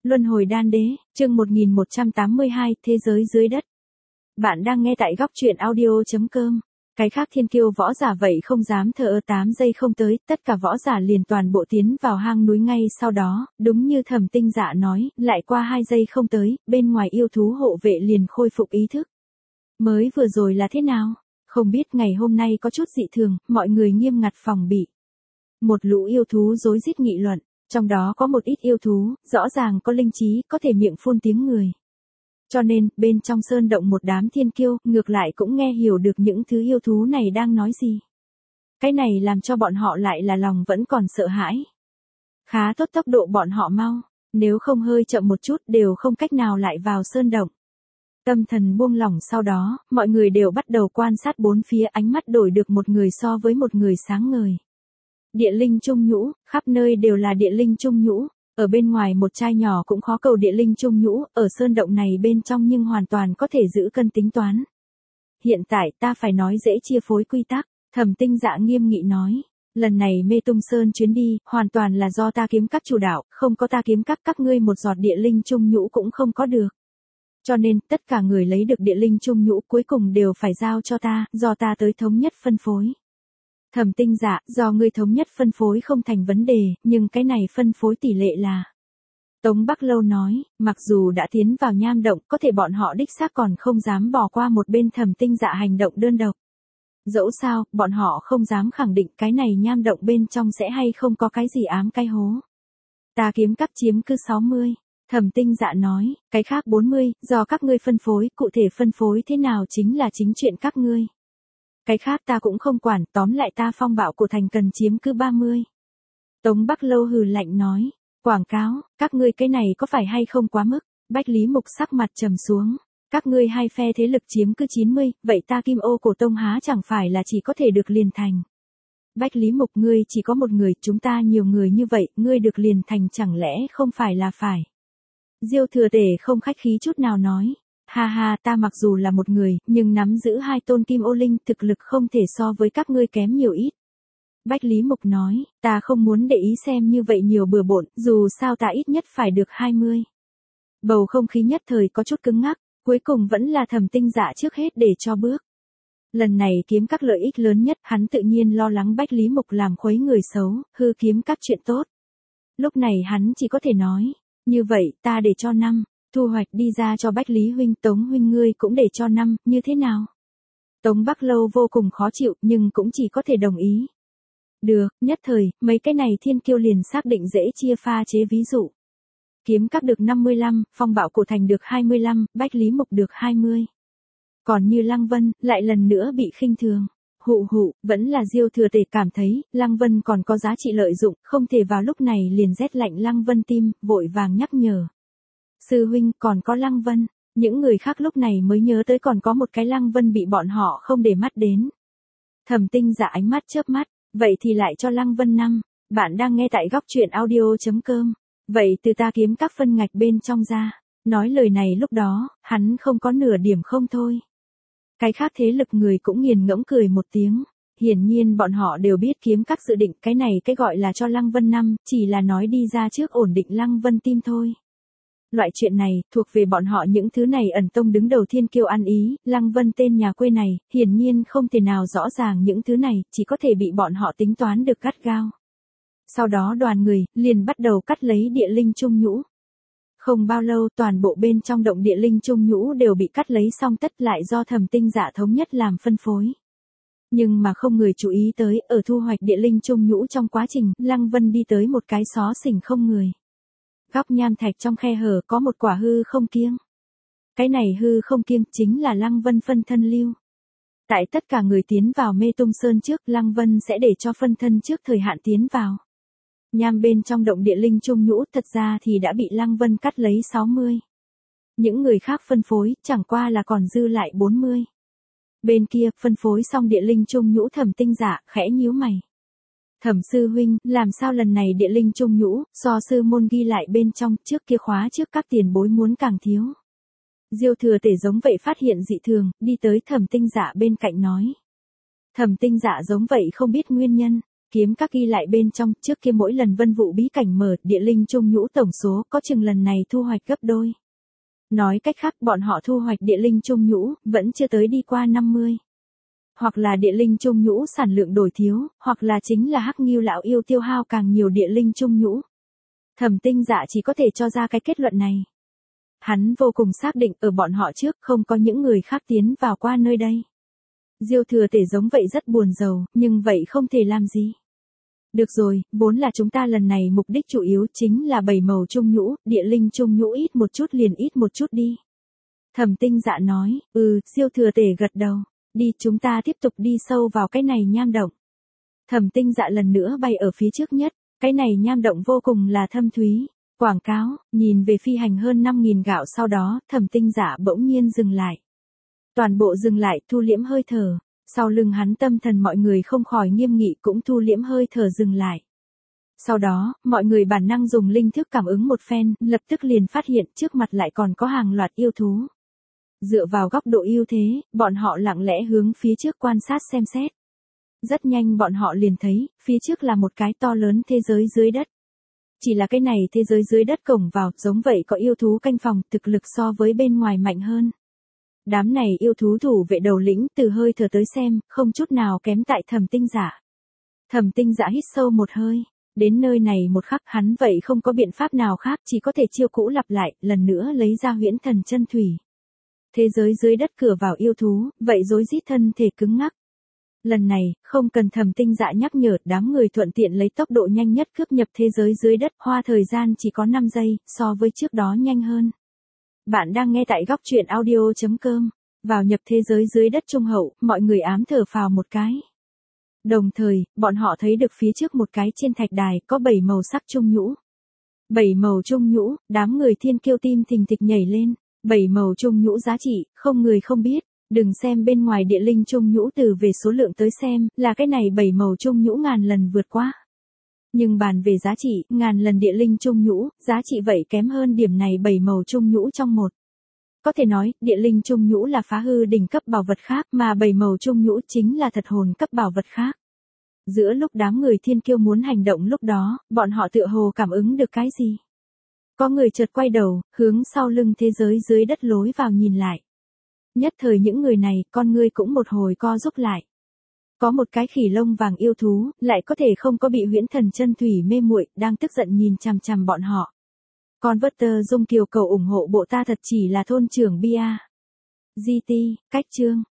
Luân hồi đan đế, chương 1182, thế giới dưới đất. Bạn đang nghe tại góc truyện audio.com. Cái khác thiên kiêu võ giả vậy không dám thờ ơ 8 giây không tới, tất cả võ giả liền toàn bộ tiến vào hang núi ngay sau đó, đúng như Thẩm Tinh Dạ nói, lại qua 2 giây không tới, bên ngoài yêu thú hộ vệ liền khôi phục ý thức. Mới vừa rồi là thế nào? Không biết ngày hôm nay có chút dị thường, mọi người nghiêm ngặt phòng bị. Một lũ yêu thú rối rít nghị luận. Trong đó có một ít yêu thú, rõ ràng có linh trí, có thể miệng phun tiếng người. Cho nên, bên trong sơn động một đám thiên kiêu, ngược lại cũng nghe hiểu được những thứ yêu thú này đang nói gì. Cái này làm cho bọn họ lại là lòng vẫn còn sợ hãi. Khá tốt, tốc độ bọn họ mau, nếu không hơi chậm một chút đều không cách nào lại vào sơn động. Tâm thần buông lỏng sau đó, mọi người đều bắt đầu quan sát bốn phía, ánh mắt đổi được một người so với một người sáng ngời. Địa linh trung nhũ, khắp nơi đều là địa linh trung nhũ, ở bên ngoài một chai nhỏ cũng khó cầu địa linh trung nhũ, ở sơn động này bên trong nhưng hoàn toàn có thể giữ cân tính toán. Hiện tại ta phải nói dễ chia phối quy tắc, Thẩm Tinh Dạ nghiêm nghị nói, lần này Mê Tung Sơn chuyến đi, hoàn toàn là do ta kiếm các chủ đạo, không có ta kiếm các ngươi một giọt địa linh trung nhũ cũng không có được. Cho nên, tất cả người lấy được địa linh trung nhũ cuối cùng đều phải giao cho ta, do ta tới thống nhất phân phối. Thẩm Tinh Dạ, do ngươi thống nhất phân phối không thành vấn đề, nhưng cái này phân phối tỷ lệ là. Tống Bắc Lâu nói, mặc dù đã tiến vào nham động, có thể bọn họ đích xác còn không dám bỏ qua một bên Thẩm Tinh Dạ hành động đơn độc. Dẫu sao, bọn họ không dám khẳng định cái này nham động bên trong sẽ hay không có cái gì ám cái hố. Ta kiếm các chiếm cứ 60. Thẩm Tinh Dạ nói, cái khác 40, do các ngươi phân phối, cụ thể phân phối thế nào chính là chính chuyện các ngươi. Cái khác ta cũng không quản, tóm lại ta phong bạo của thành cần chiếm cứ 30. Tống Bắc Lâu hừ lạnh nói, quảng cáo, các ngươi cái này có phải hay không quá mức, Bách Lý Mục sắc mặt trầm xuống, các ngươi hai phe thế lực chiếm cứ 90, vậy ta Kim Ô Cổ Tông há chẳng phải là chỉ có thể được liền thành. Bách Lý Mục ngươi chỉ có một người, chúng ta nhiều người như vậy, ngươi được liền thành chẳng lẽ không phải là phải. Diêu Thừa Tể không khách khí chút nào nói. Ha ha, ta mặc dù là một người, nhưng nắm giữ 2 tôn kim ô linh, thực lực không thể so với các ngươi kém nhiều ít. Bách Lý Mục nói, ta không muốn để ý xem như vậy nhiều bừa bộn, dù sao ta ít nhất phải được 20. Bầu không khí nhất thời có chút cứng ngắc, cuối cùng vẫn là Thẩm Tinh Dạ trước hết để cho bước. Lần này kiếm các lợi ích lớn nhất, hắn tự nhiên lo lắng Bách Lý Mục làm khuấy người xấu, hư kiếm các chuyện tốt. Lúc này hắn chỉ có thể nói, như vậy ta để cho 5. Thu hoạch đi ra cho Bách Lý huynh, Tống huynh ngươi cũng để cho 5, như thế nào? Tống Bắc Lâu vô cùng khó chịu, nhưng cũng chỉ có thể đồng ý. Được, nhất thời, mấy cái này thiên kiêu liền xác định dễ chia pha chế ví dụ. Kiếm các được 55, phong bạo cổ thành được 25, Bách Lý Mục được 20. Còn như Lăng Vân, lại lần nữa bị khinh thường. Hụ, vẫn là Diêu Thừa Tể cảm thấy, Lăng Vân còn có giá trị lợi dụng, không thể vào lúc này liền rét lạnh Lăng Vân tim, vội vàng nhắc nhở. Sư huynh, còn có Lăng Vân, những người khác lúc này mới nhớ tới còn có một cái Lăng Vân bị bọn họ không để mắt đến. Thẩm Tinh Dạ ánh mắt chớp mắt, vậy thì lại cho Lăng Vân 5, bạn đang nghe tại góc truyện audio.com, vậy từ ta kiếm các phân ngạch bên trong ra, nói lời này lúc đó, hắn không có nửa điểm không thôi. Cái khác thế lực người cũng nghiền ngẫm cười một tiếng, hiển nhiên bọn họ đều biết kiếm các dự định cái này cái gọi là cho Lăng Vân 5, chỉ là nói đi ra trước ổn định Lăng Vân tim thôi. Loại chuyện này, thuộc về bọn họ những thứ này ẩn tông đứng đầu thiên kiêu ăn ý, Lăng Vân tên nhà quê này, hiển nhiên không thể nào rõ ràng những thứ này, chỉ có thể bị bọn họ tính toán được gắt gao. Sau đó đoàn người, liền bắt đầu cắt lấy địa linh trung nhũ. Không bao lâu toàn bộ bên trong động địa linh trung nhũ đều bị cắt lấy xong tất lại do Thẩm Tinh Dạ thống nhất làm phân phối. Nhưng mà không người chú ý tới, ở thu hoạch địa linh trung nhũ trong quá trình, Lăng Vân đi tới một cái xó xỉnh không người. Góc nham thạch trong khe hở có một quả hư không kiêng. Cái này hư không kiêng chính là Lăng Vân phân thân lưu. Tại tất cả người tiến vào Mê Tung Sơn trước, Lăng Vân sẽ để cho phân thân trước thời hạn tiến vào. Nham bên trong động địa linh trung nhũ thật ra thì đã bị Lăng Vân cắt lấy 60. Những người khác phân phối, chẳng qua là còn dư lại 40. Bên kia, phân phối xong địa linh trung nhũ Thẩm Tinh Dạ, khẽ nhíu mày. Thẩm sư huynh, làm sao lần này địa linh trung nhũ, so sư môn ghi lại bên trong, trước kia khóa trước các tiền bối muốn càng thiếu. Diêu Thừa Tể giống vậy phát hiện dị thường, đi tới Thẩm Tinh Dạ bên cạnh nói. Thẩm Tinh Dạ giống vậy không biết nguyên nhân, kiếm các ghi lại bên trong, trước kia mỗi lần vân vụ bí cảnh mở, địa linh chung nhũ tổng số có chừng lần này thu hoạch gấp đôi. Nói cách khác bọn họ thu hoạch địa linh chung nhũ, vẫn chưa tới đi qua 50. Hoặc là địa linh chung nhũ sản lượng đổi thiếu, hoặc là chính là Hắc Ngưu lão yêu tiêu hao càng nhiều địa linh chung nhũ. Thẩm Tinh Dạ chỉ có thể cho ra cái kết luận này. Hắn vô cùng xác định ở bọn họ trước không có những người khác tiến vào qua nơi đây. Diêu Thừa Tể giống vậy rất buồn rầu, nhưng vậy không thể làm gì. Được rồi, vốn là chúng ta lần này mục đích chủ yếu chính là 7 màu chung nhũ, địa linh chung nhũ ít một chút liền ít một chút đi. Thẩm Tinh Dạ nói, Diêu Thừa Tể gật đầu, đi chúng ta tiếp tục đi sâu vào cái này nham động. Thẩm Tinh Dạ lần nữa bay ở phía trước nhất, cái này nham động vô cùng là thâm thúy. Quảng cáo, nhìn về phi hành hơn 5.000 gạo sau đó, Thẩm Tinh Dạ bỗng nhiên dừng lại. Toàn bộ dừng lại, thu liễm hơi thở. Sau lưng hắn tâm thần mọi người không khỏi nghiêm nghị cũng thu liễm hơi thở dừng lại. Sau đó, mọi người bản năng dùng linh thức cảm ứng một phen, lập tức liền phát hiện trước mặt lại còn có hàng loạt yêu thú. Dựa vào góc độ ưu thế, bọn họ lặng lẽ hướng phía trước quan sát xem xét. Rất nhanh bọn họ liền thấy, phía trước là một cái to lớn thế giới dưới đất. Chỉ là cái này thế giới dưới đất cổng vào, giống vậy có yêu thú canh phòng, thực lực so với bên ngoài mạnh hơn. Đám này yêu thú thủ vệ đầu lĩnh từ hơi thở tới xem, không chút nào kém tại Thẩm Tinh Dạ. Thẩm Tinh Dạ hít sâu một hơi, đến nơi này một khắc hắn vậy không có biện pháp nào khác chỉ có thể chiêu cũ lặp lại, lần nữa lấy ra huyễn thần chân thủy. Thế giới dưới đất cửa vào yêu thú, vậy rối rít thân thể cứng ngắc. Lần này, không cần Thẩm Tinh Dạ nhắc nhở, đám người thuận tiện lấy tốc độ nhanh nhất cướp nhập thế giới dưới đất, hoa thời gian chỉ có 5 giây, so với trước đó nhanh hơn. Bạn đang nghe tại góc truyện audio.com. Vào nhập thế giới dưới đất trung hậu, mọi người ám thở phào một cái. Đồng thời, bọn họ thấy được phía trước một cái trên thạch đài có 7 màu sắc chung nhũ. 7 màu chung nhũ, đám người thiên kiêu tim thình thịch nhảy lên. 7 màu chung nhũ giá trị, không người không biết. Đừng xem bên ngoài địa linh chung nhũ từ về số lượng tới xem, là cái này 7 màu chung nhũ ngàn lần vượt qua. Nhưng bàn về giá trị, ngàn lần địa linh chung nhũ, giá trị vậy kém hơn điểm này 7 màu chung nhũ trong một. Có thể nói, địa linh chung nhũ là phá hư đỉnh cấp bảo vật khác, mà 7 màu chung nhũ chính là thật hồn cấp bảo vật khác. Giữa lúc đám người thiên kiêu muốn hành động lúc đó, bọn họ tựa hồ cảm ứng được cái gì. Có người chợt quay đầu, hướng sau lưng thế giới dưới đất lối vào nhìn lại. Nhất thời những người này, con ngươi cũng một hồi co rúm lại. Có một cái khỉ lông vàng yêu thú, lại có thể không có bị huyễn thần chân thủy mê muội, đang tức giận nhìn chằm chằm bọn họ. Converter Dung Kiều cầu ủng hộ bộ ta thật chỉ là thôn trưởng Bia. GT, cách chương.